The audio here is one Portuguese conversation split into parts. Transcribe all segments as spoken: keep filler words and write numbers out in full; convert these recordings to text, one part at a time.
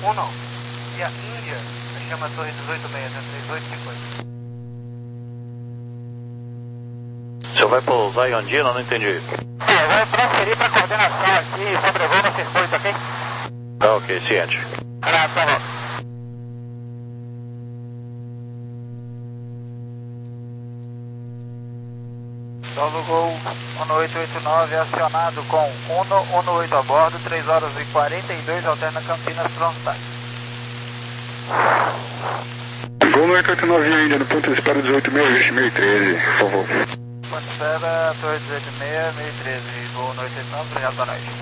Uno. E a Índia chama a torre dezoito seis, três oito cinco oito. O senhor vai pousar em Andina? Não entendi. É, vai transferir para coordenação aqui, sobrevoo no circuito, ok? Ah, ok, ciente. Ah, tá bom. Novo Gol Uno oito oito nove acionado com Uno, Uno oito a bordo, três horas e quarenta e dois, alterna Campinas Frontais. Gol oito oito nove ainda no ponto de espera dezoito seis, meio treze, por favor. Ponto de espera, torre dezoito seis, meio treze, Gol Uno oito oito nove, obrigado, boa noite.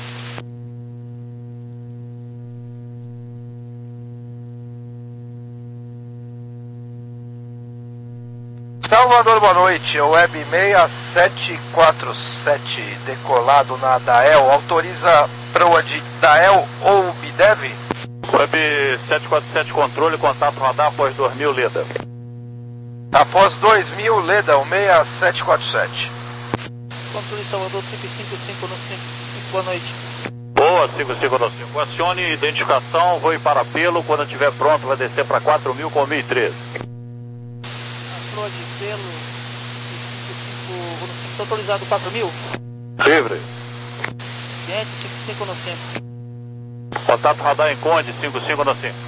Salvador, boa noite. O Web seis sete quatro sete decolado na Dael. Autoriza proa de Dael ou Bidev? Web sete quatro sete controle, contato radar após dois mil, Leda. Após dois mil, Leda, o seis sete quatro sete. Controle Salvador cinco cinco cinco no cinco cinco, boa noite. Boa, cinco cinco no cinco. Acione identificação, voo para pelo. Quando estiver pronto, vai descer para quatro mil com mil e treze. Proa de pelo cinco cinco no cinco, está autorizado quatro mil? Livre. Ciente, cinco cinco no cinco. Contato radar em Conde, cinco cinco no cinco.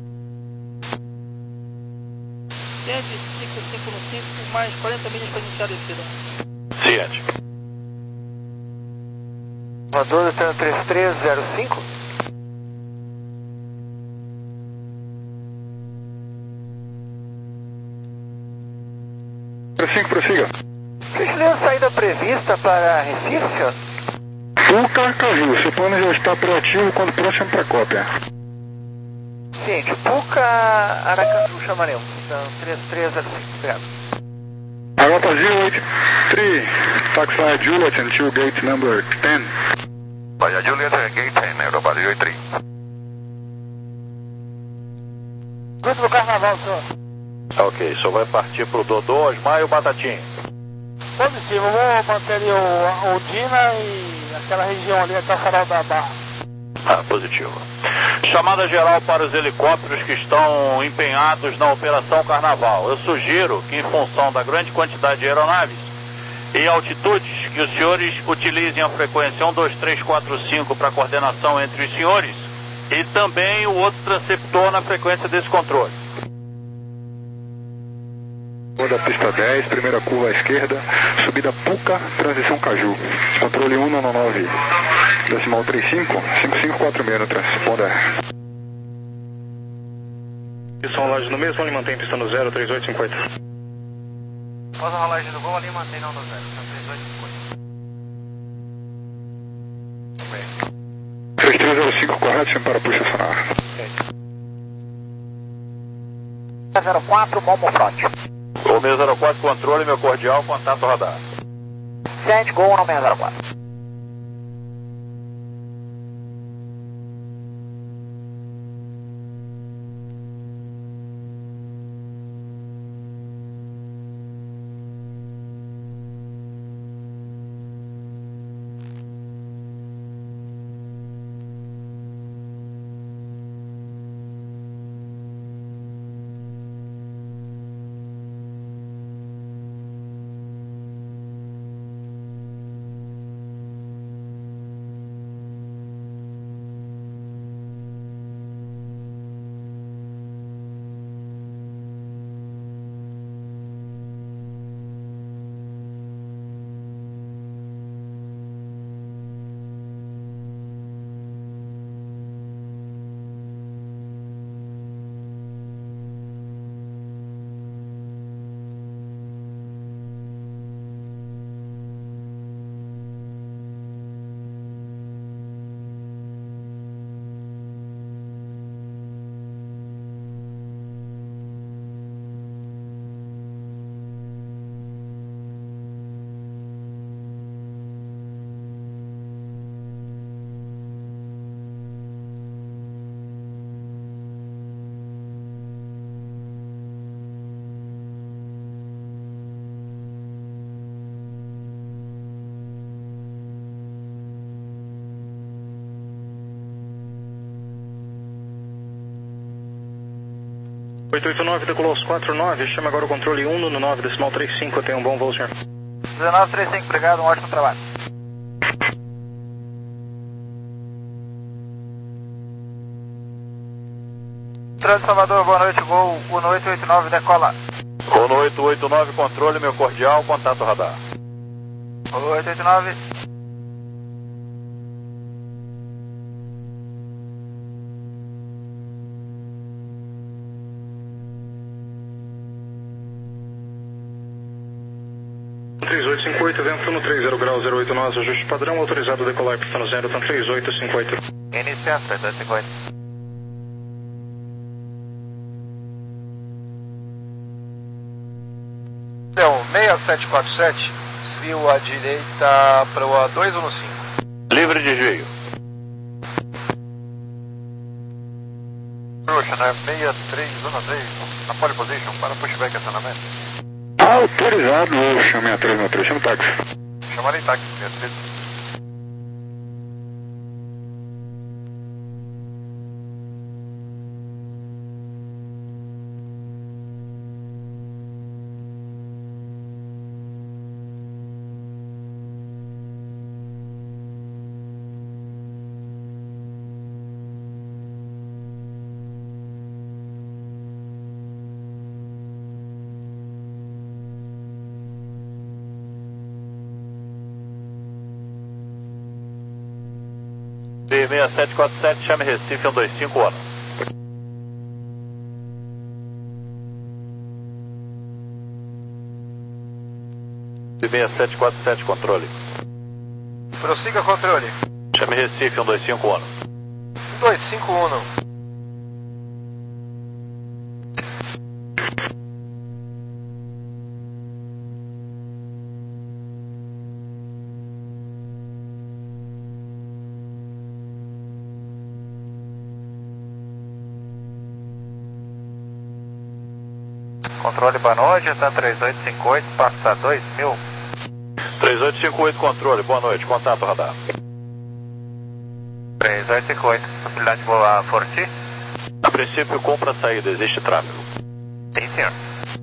Ciente, cinco cinco no cinco, mais quarenta milhas para iniciar a descida. Ciente. Salvador, três três zero cinco. cinco, prossiga. Vocês têm a saída prevista para Recife, senhor? Puca, Caju, seu plano já está operativo quando próximo para cópia. Ciente, Puca, Aracaju chamaremos. Então, três três zero cinco, obrigado. Europa zero oito três, Foxfire Juliet until gate number ten. Vaya Juliet, gate ten, Europa zero oito três. Grupo do Carnaval, senhor. Ok, só vai partir pro Dodô, Osmar e o Batatinha. Positivo, vou manter ali o, o Dina e aquela região ali até o farol da Barra. Ah, positivo. Chamada geral para os helicópteros que estão empenhados na Operação Carnaval. Eu sugiro que, em função da grande quantidade de aeronaves e altitudes, que os senhores utilizem a frequência um dois três quatro cinco para coordenação entre os senhores e também o outro transceptor na frequência desse controle. Da pista dez, primeira curva à esquerda, subida Puca, transição Caju. Controle um nove nove, decimal trinta e cinco, cinco cinco quatro seis no transponder. Pista rolagem no mesmo, ali mantém pista no zero, três oito cinco oito. Após a rolagem do voo, ali mantém não no zero, três oito cinco oito. três três zero cinco, correto, sem para puxa sonar. zero quatro, Momo Front. O seis zero quatro, controle, meu cordial, contato radar. sete, Gol no seis zero quatro. oito oito nove, decolou aos quatro nove, chama agora o controle um no nove, decimal trinta e cinco, tenha um bom voo, senhor. dezenove trinta e cinco, obrigado, um ótimo trabalho. Controle de Salvador, boa noite, Gol Uno oito oito nove, decola. Uno oito oito nove, controle, meu cordial, contato radar. Uno oito oito nove. três oito cinco oito, vento no trinta graus, zero oito nós, ajuste padrão, autorizado a decolar, pista no zero, então três oito cinco oito. Iniciando, três oito cinco oito. Então, seis sete quatro sete, desvio à direita para o dois um cinco. Livre desvio. Ocean seis três um três, na pole position, para pushback acionamento. Autorizado, Ocean seis três um três, chama o táxi. Chamarei táxi, seis três. B seis sete quatro sete, chame Recife um dois cinco ano. B seis sete quatro sete, controle. Prossiga controle. Chame Recife um dois cinco ano. dois cinco um. Controle, boa noite, está três oito cinco oito, passa dois mil. três oito cinco oito, controle, boa noite, contato radar. três oito cinco oito, possibilidade de voar Forti? A princípio, compra a saída, existe tráfego. Sim, senhor.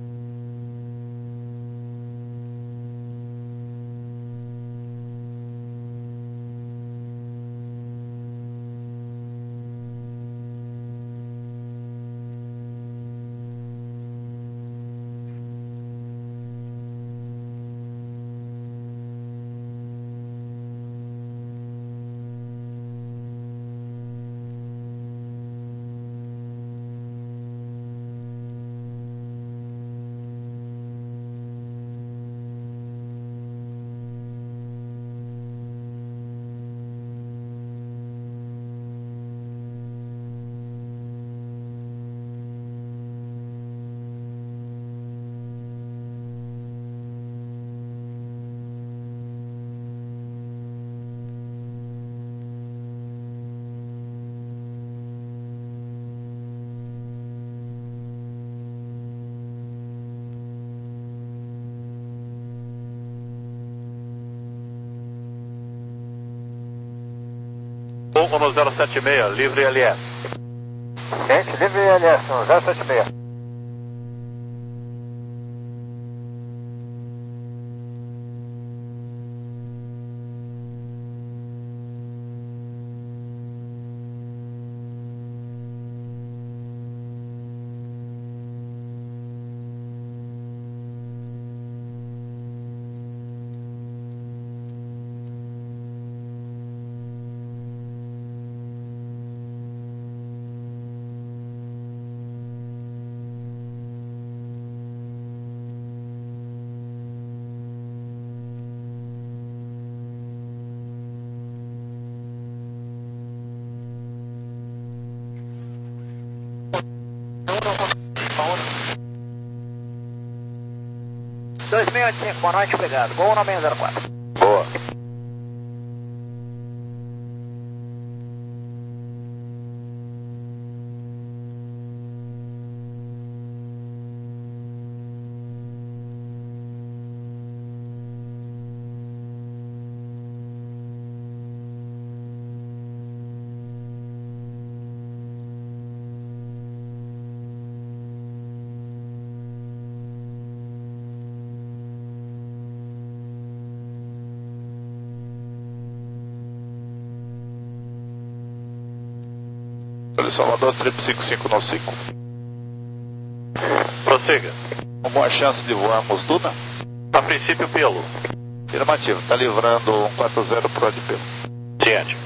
Uno zero sete seis, livre L S. Gente, livre L S, zero sete seis. dois mil e oitenta e cinco, boa noite, obrigado. Gol no seis zero quatro. Boa. Salvador, trip cinco cinco nove cinco. Prossiga. Alguma chance de voarmos Duna? A princípio, pelo. Afirmativo, está livrando um quatro zero pro de pelo. Ciente.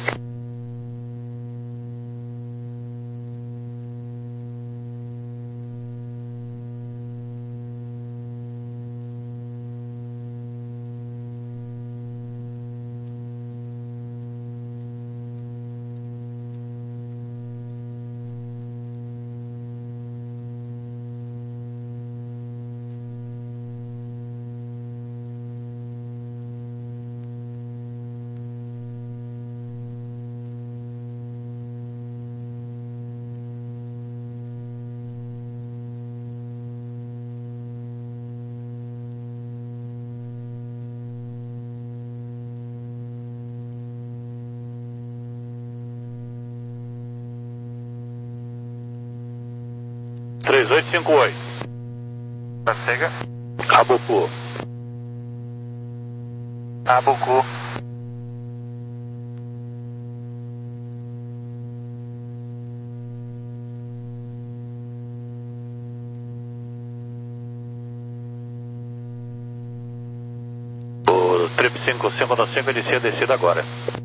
três oito cinco oito. Prossiga. Abucu. Abucu. O trip cinco cinco nove cinco inicia a descida agora.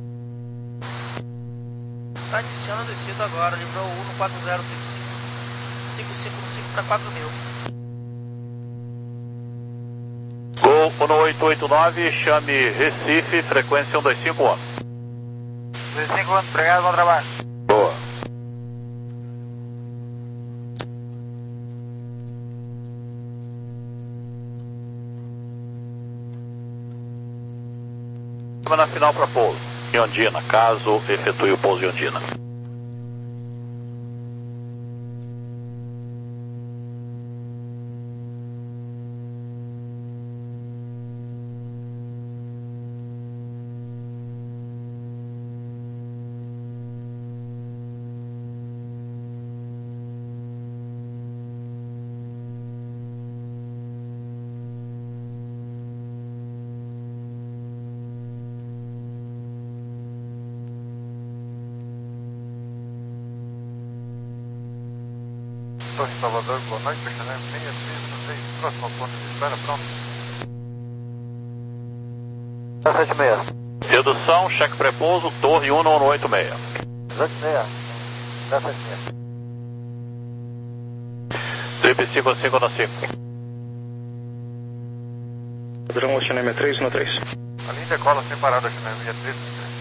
Está iniciando a descida agora, livrou o um quatro zero, trip cinco cinco cinco para quatro mil. Gol um oito oito nove, chame Recife, frequência um dois cinco um. dois cinco um, obrigado, bom trabalho. Boa. Na final para pouso em Ondina, caso efetue o pouso em Ondina. Torre Salvador, boa noite, Peixoneiro seis seis três, próximo ponto de espera, pronto. sete seis. Redução, cheque pré-pouso, Torre um um oito seis. sete seis. sete seis. Trip cinco cinco nove cinco. Padrão Oceanemia três um três. A linha decola sem parada, Oceanemia três.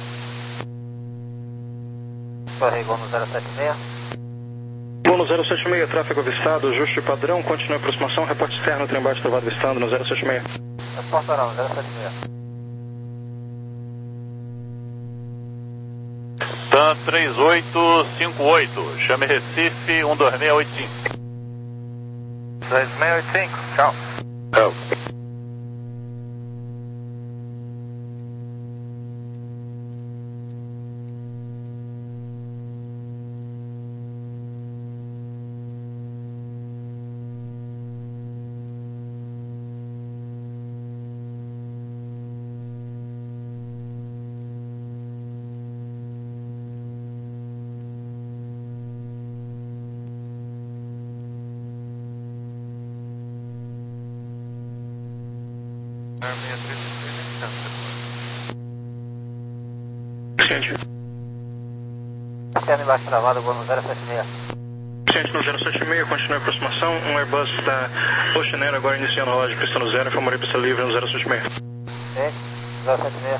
Torre Gol no zero sete seis. Gol no zero sete seis, tráfego avistado, ajuste padrão, continue a aproximação, reporte externo, trem baixo travado avistando no zero sete seis. Resposta oral, zero sete seis. TAM três oito cinco oito, chame Recife um dois seis oito cinco. dois seis oito cinco, tchau. Tchau. Terno embaixo travado, Gol no zero sete seis. Ciente no zero sete seis, continue a aproximação, um Airbus da Oceaneiro agora iniciando a rolagem, pista no zero, informaria pista livre no zero sete seis. Ciente, zero sete seis.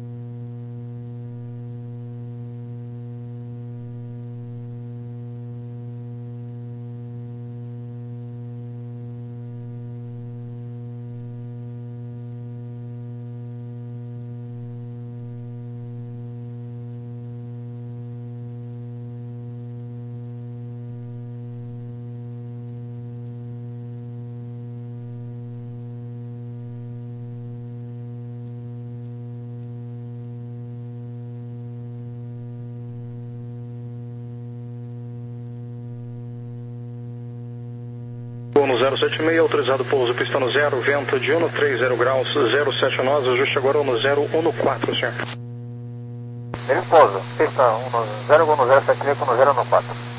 No zero sete seis, autorizado pouso, pista no zero, vento de um três zero graus, zero sete nove, ajuste agora no zero um quatro, senhor. Ele pousa, pista um zero, Gol no zero sete seis, com no zero um quatro.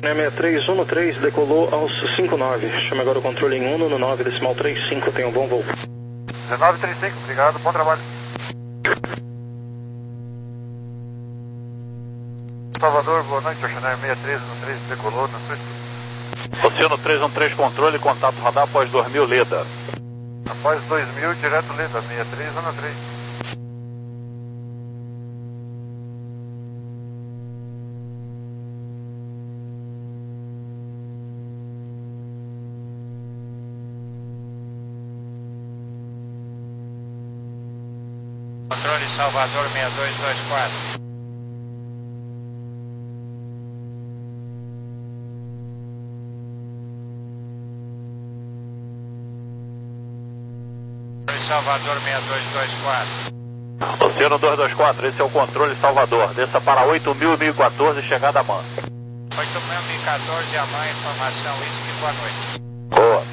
seis três um três, decolou aos cinco nove. Chame agora o controle em um no nove, decimal trinta e cinco, tenha um bom voo. dezenove trinta e cinco, obrigado, bom trabalho. Salvador, boa noite, Oceanário seis três um três, decolou, na frente. Oceano três um três, controle, contato radar após dois mil, Leda. Após dois mil, direto Leda, seis três um três. Controle Salvador seis dois dois quatro. Salvador seis dois dois quatro. Oceano dois dois quatro, esse é o controle Salvador. Desça para oito mil e mil e quatorze, chegada a M A N. oito mil e quatorze, a M A N, informação, isso, boa noite. Boa.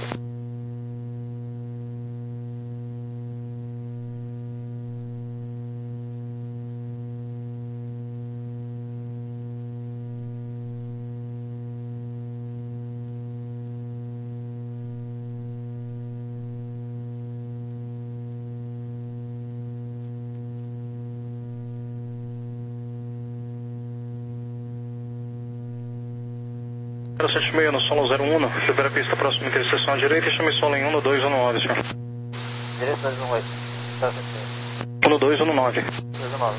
zero sete seis no solo zero um, subir a pista próxima interseção à direita e chame solo em um no dois um nove, senhor. Direito dois um oito. um no dois um nove. dois um nove.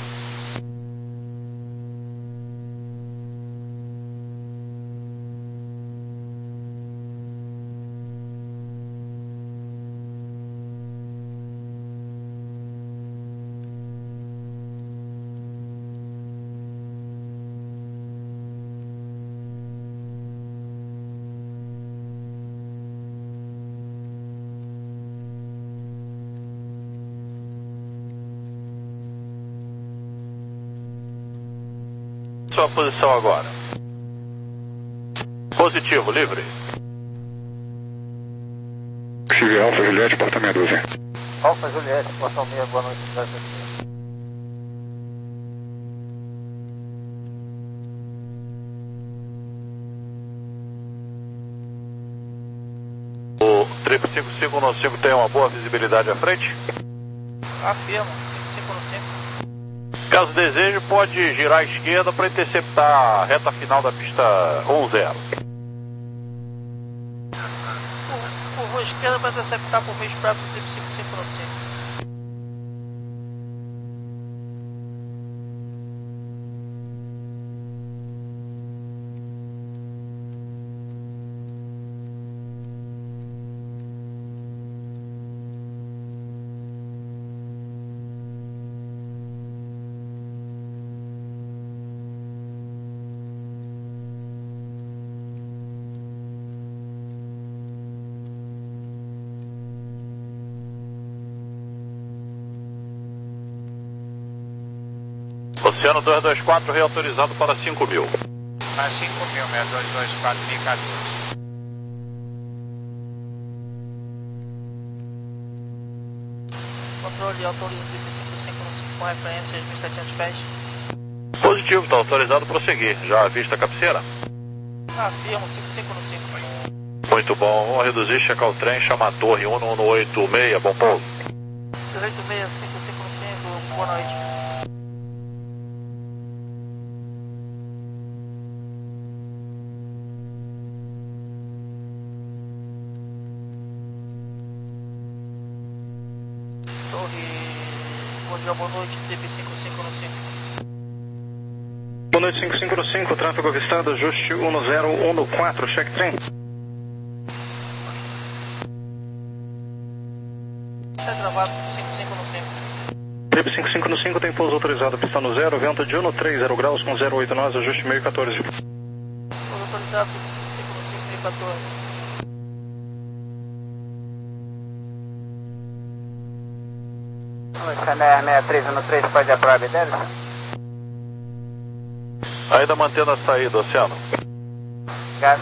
Sua posição agora. Positivo, livre. Civil Alfa Juliette, porta meia dúzia. Alfa Juliette, portão meia, boa noite. O triplo cinco cinco no cinco tem uma boa visibilidade à frente? Afirmo, cinco cinco no cinco. Caso deseje, pode girar à esquerda para interceptar a reta final da pista um zero. Curva esquerda para interceptar por meio próprio do triplo cinco cinco no cinco. Oceano dois dois quatro, reautorizado para cinco mil. Para cinco mil, seis dois dois quatro, mil e quatorze. Controle autoriza o triplo cinco cinco no cinco com referência aos mil e setecentos pés. Positivo, está autorizado prosseguir. Já avista a cabeceira? Afirmo, cinco cinco no cinco. Muito bom, vamos reduzir, checar o trem, chama a torre um um oito seis, bom pouso. dezoito seis cinco cinco no cinco, boa noite. Torre, bom dia, boa noite, triplo cinco cinco no cinco. Boa noite, cinco cinco no cinco, tráfego avistado, ajuste um no zero, um no quatro, check trem. Está gravado, cinco cinco no cinco. Trip cinco cinco no cinco tem pouso autorizado, pista no zero, vento de um no três, zero graus com zero oito nós, ajuste meio quatorze. Pouso autorizado, trip cinco cinco no cinco, mil e quatorze. Oceanário seis três um três, pode aprovar dele? Ainda mantendo a saída, Oceano. Obrigado.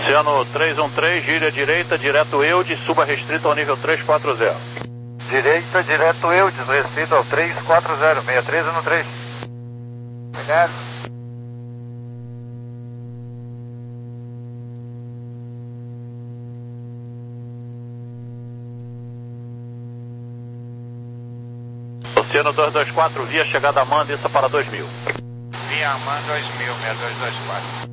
Oceano três um três, gire à direita, direto Eudes, suba restrito ao nível trezentos e quarenta. Direita, direto Eudes, restrito ao trezentos e quarenta, sessenta e três no três. Obrigado. Oceano duzentos e vinte e quatro, via chegada a Man, desça para dois mil. Via Man dois mil, sessenta e dois vinte e quatro.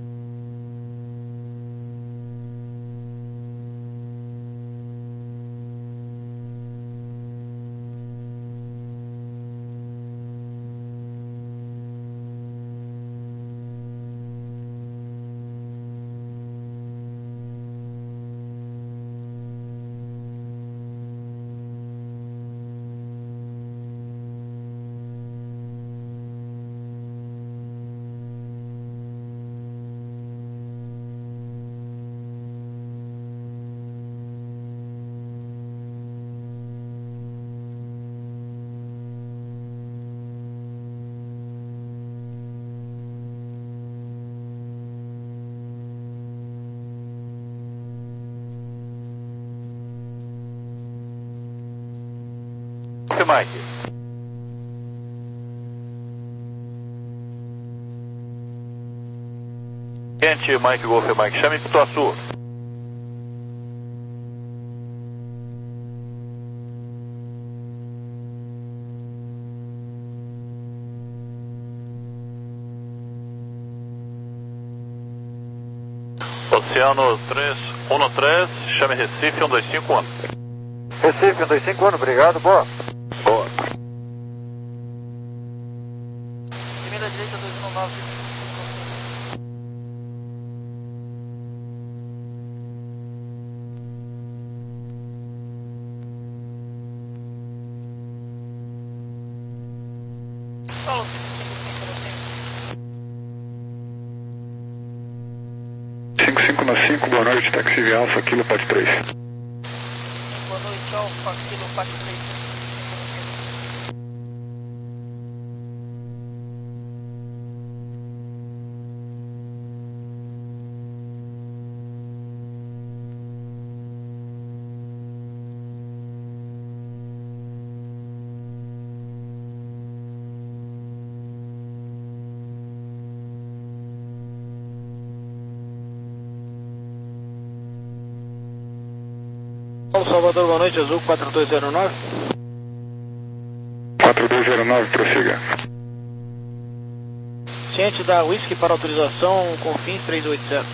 Mike. Quente, Mike Golf, Mike. Chame Pituaçu. Oceano três um três, chame Recife um dois cinco um. Recife um dois cinco um, obrigado, boa. Boa. Primeira direita dois um nove. Paulo, cinco cinco cinco na cinco, boa noite, táxi via Alfa, Kilo Pat três. Boa noite, Alfa, Kilo Pat três. Paulo Salvador, boa noite, Azul quatro dois zero nove. quatro dois zero nove, prossiga. Ciente da Whisky para autorização, Confins três oito zero.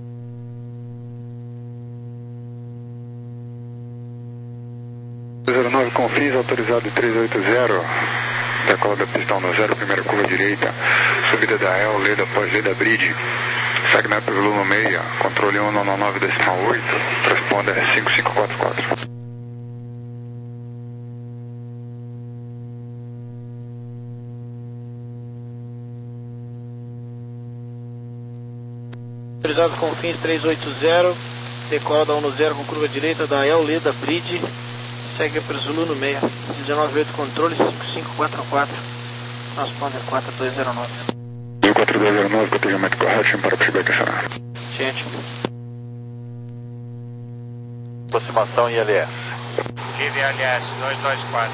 zero nove Confins, autorizado três oito zero. Decola da pistão no zero, primeira curva direita. Subida da El, Leda, pós-Leda, Bridge. Sagnato volume meia, controle um nove nove decimal oito, transponder cinco cinco quatro quatro. Autorizado Confins três oito zero, decola da um zero com curva direita da El Leda Bridge, segue para Zulu no meia, dezenove oito controle cinco cinco quatro quatro, transponder quatro dois zero nove. quatro dois zero nove, cotejamento correto, chame para pushback acionar. Ciente. Aproximação I L S. Tive L S dois dois quatro.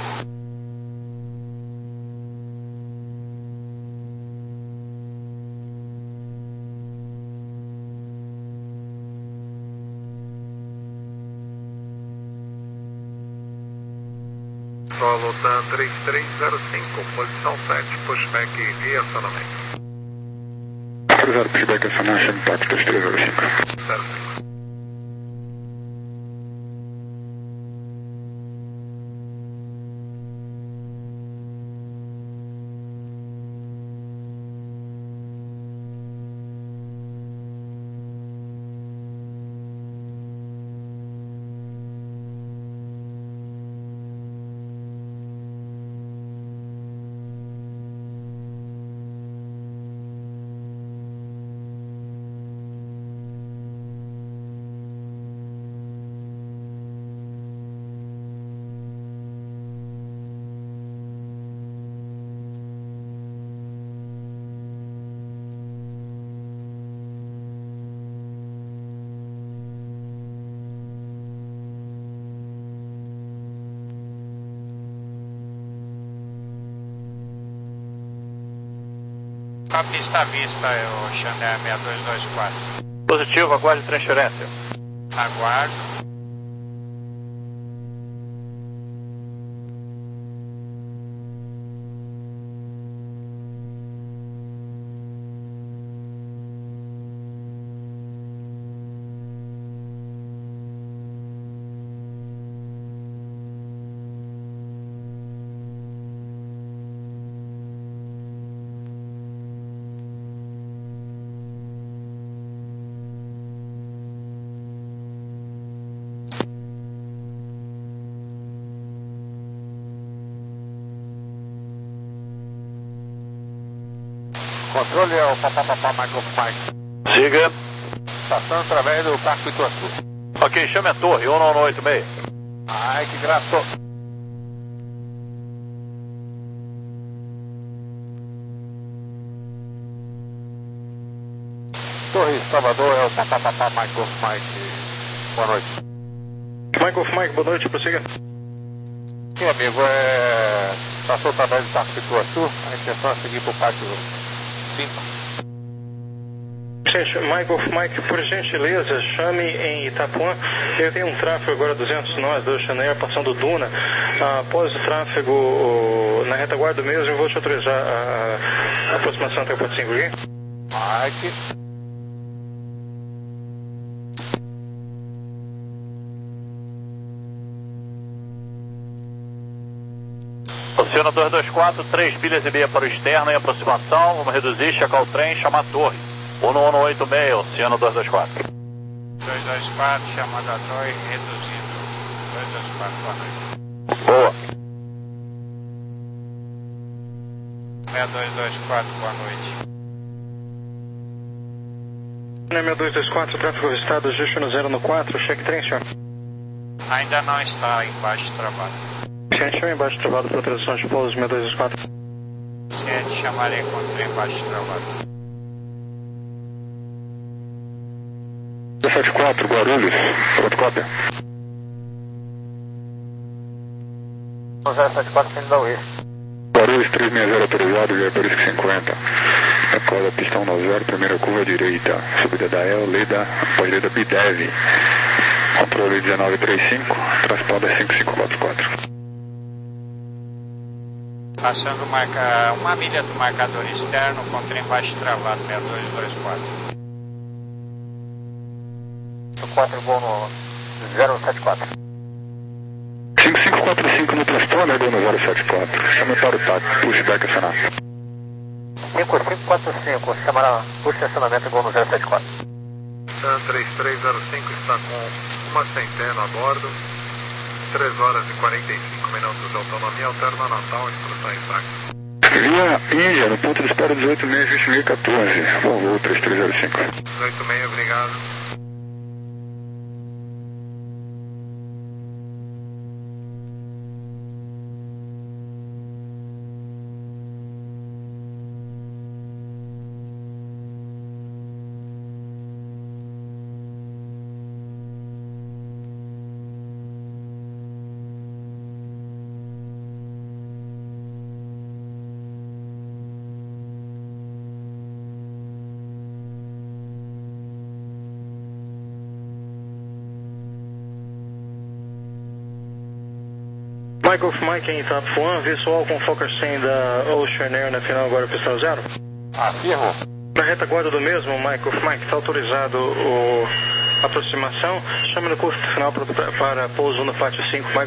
Solo da três três zero cinco, posição sete, pushback e acionamento. Autorizado pushback acionar, chame para três três zero cinco. zero cinco. com a pista à vista, o Xané seis dois dois quatro. Positivo, aguarde transferência. Aguardo. Controle é o papapá Michael Mike. Siga. Passando através do Parque Pituaçu. Ok, chame a torre, um nove oito seis. Ai, que graça. Torre Salvador é o papapá Michael Mike. Boa noite. Michael Mike, boa noite, prossiga. Sim, amigo, é... passou através do Parque Pituaçu, a intenção é seguir para o Parque cinco. Gente, Michael Mike, por gentileza, chame em Itapuã. Eu tenho um tráfego agora duzentos nós do Oceanair passando Duna. Após o tráfego na retaguarda mesmo, eu vou te autorizar a, a aproximação até o ponto cinco aqui. Mike. Oceano dois dois quatro, três milhas e meia para o externo em aproximação. Vamos reduzir, checar o trem, chamar a torre. um nove oito seis, Oceano dois dois quatro. dois dois quatro, chamando a torre, reduzindo. dois dois quatro, boa noite. Boa. seis dois dois quatro, boa noite. seis dois dois quatro, tráfego registrado, ajuste no zero no quatro, cheque trem, senhor. Ainda não está embaixo travado. Ciente, chame embaixo travado para tradução de pouso seis dois dois quatro. Ciente, chamarei com o trem embaixo travado. sete quatro, Guarulhos, pronto, cópia. zero sete quatro, sendo da U E. Guarulhos três seis zero autorizado, via Barisco cinquenta. Decola pistão noventa, primeira curva direita. Subida da El, Leda, pós-leda Bidev. Controle dezenove trinta e cinco, transponder cinco cinco quatro quatro. Passando marca, uma milha do marcador externo com o trem baixo travado, seis dois dois quatro. quatro, voo no zero sete quatro. cinco cinco quatro cinco no transponder, no zero sete quatro. Chame para o T A C, pushback acionado. cinco cinco quatro cinco, chamará push estacionamento, voo no zero sete quatro. Sun três três zero cinco está com uma centena a bordo, três horas e quarenta e cinco minutos de autonomia, alterna Natal, instrução em saque. Via Índia, no ponto de espera dezoito seis, vinte mil e quatorze, bom voo três três zero cinco. dezoito seis, obrigado. Michael Mike em Itapuã, visual com Fokker cem da Oceanair na final agora pistão zero. Afirmo. Na retaguarda do mesmo, Michael Mike, está autorizado o aproximação. Chame no curso final para, para pouso no pátio cinco.